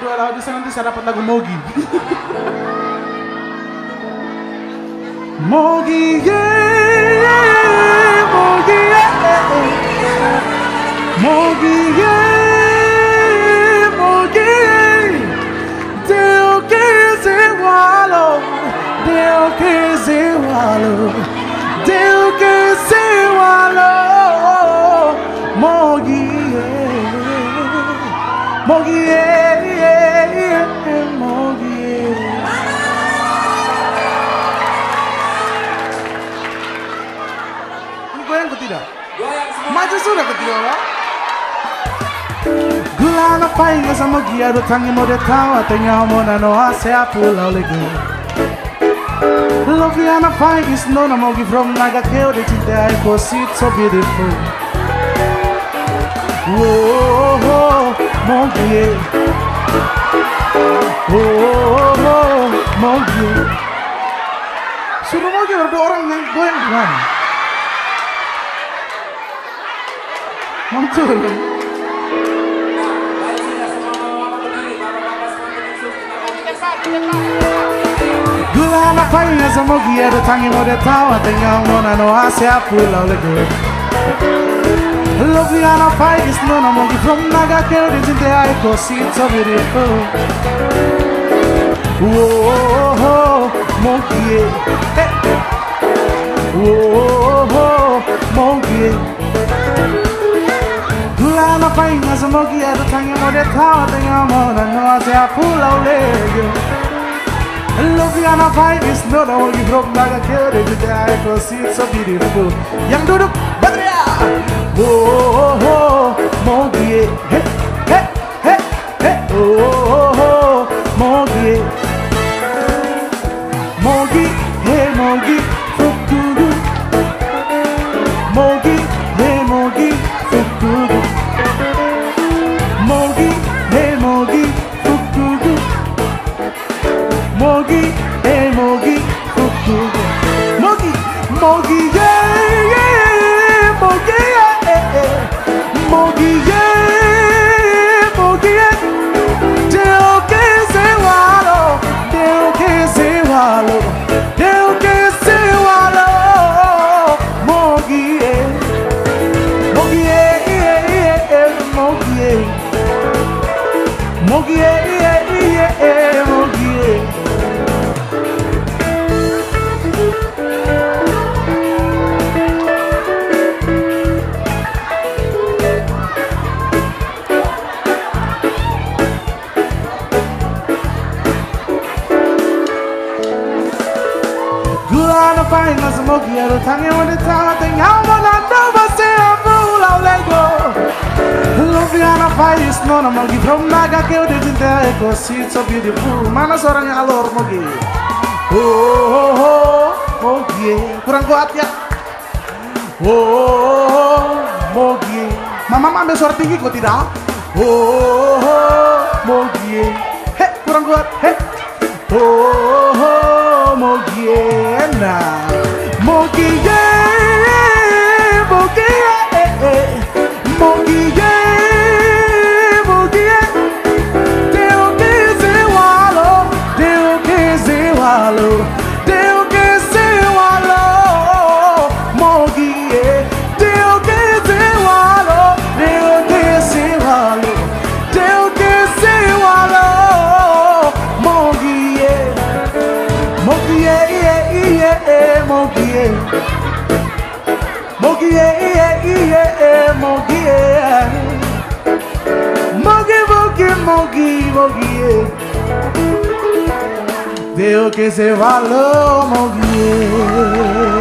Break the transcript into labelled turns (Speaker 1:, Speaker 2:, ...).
Speaker 1: lagu bisa nanti saya dapat lagu Mogi. Mogi, yeah, Mogi, yeah. Mogi, yeah, Mogi, Deo que se walo, Deo que se walo, Deo que se walo, Mogi, yeah, Mogi, yeah, Mogi. Goyang ke tidak? Maju sudah ke tidak, Pak? Gula na painga sama gia do tangi mo de tawa tenya mo na no ase apula lego. Love ya na painga is no na mogi from naga keo de chita ko sit so beautiful. Oh, mogi. Oh, mogi. Suruh mogi ada orang yang goyang kan? Mantul. Gula na painga sa mogia do tangi mo de tawa tenga mo na no ase apula lego. Love ya na painga is no na mogi from naga keo de jinte ai ko sit so beautiful. Oh, mogi. Oh, mogi. Gula na painga sa mogi do tangi mo de tawa tenga mo na no ase apula lego. Love ya na painga is no na mogi from naga keo de jinte ai ko sit so beautiful. Yang duduk Badria. Oh, mogi. Hey, hey, hey, hey. Oh, mogi. Mogi, hey mogi, fukugu. Mogi, hey mogi, fukugu. Mogi, hey mogi, fukugu. Mogi, hey mogi, fukugu. Mogi, mogi, yeah, yeah, mogi, yeah, mogi, yeah, mogi, yeah. Deo que se walo, Deo que se walo, Deo que se walo, mogi, yeah, mogi, yeah, mogi, yeah, mogi, yeah, mogi, yeah. Gula na painga sa mogi do tangi mo de tawa tenga mo na no ase apula lego. Love ya na painga is no na mogi from naga keo de jinte ko sit so beautiful. Mana suaranya alor mogi? Oh, mogi. Kurang kuat ya? Oh, mogi. Mama ambil suara tinggi kok tidak? Oh, mogi. Heh, kurang kuat. Heh. Oh, mogi. Nah, mogi. Mogi. Mogi. Mogi. Deo que se walo, Deo que se walo, Deo que se walo, mogi. Deo que se walo, Deo que se walo, Deo que se walo, mogi. Mogi, mogi. Mogi, mogi. Mogi, mogi, mogi, mogi. Deo que se valor, mogi.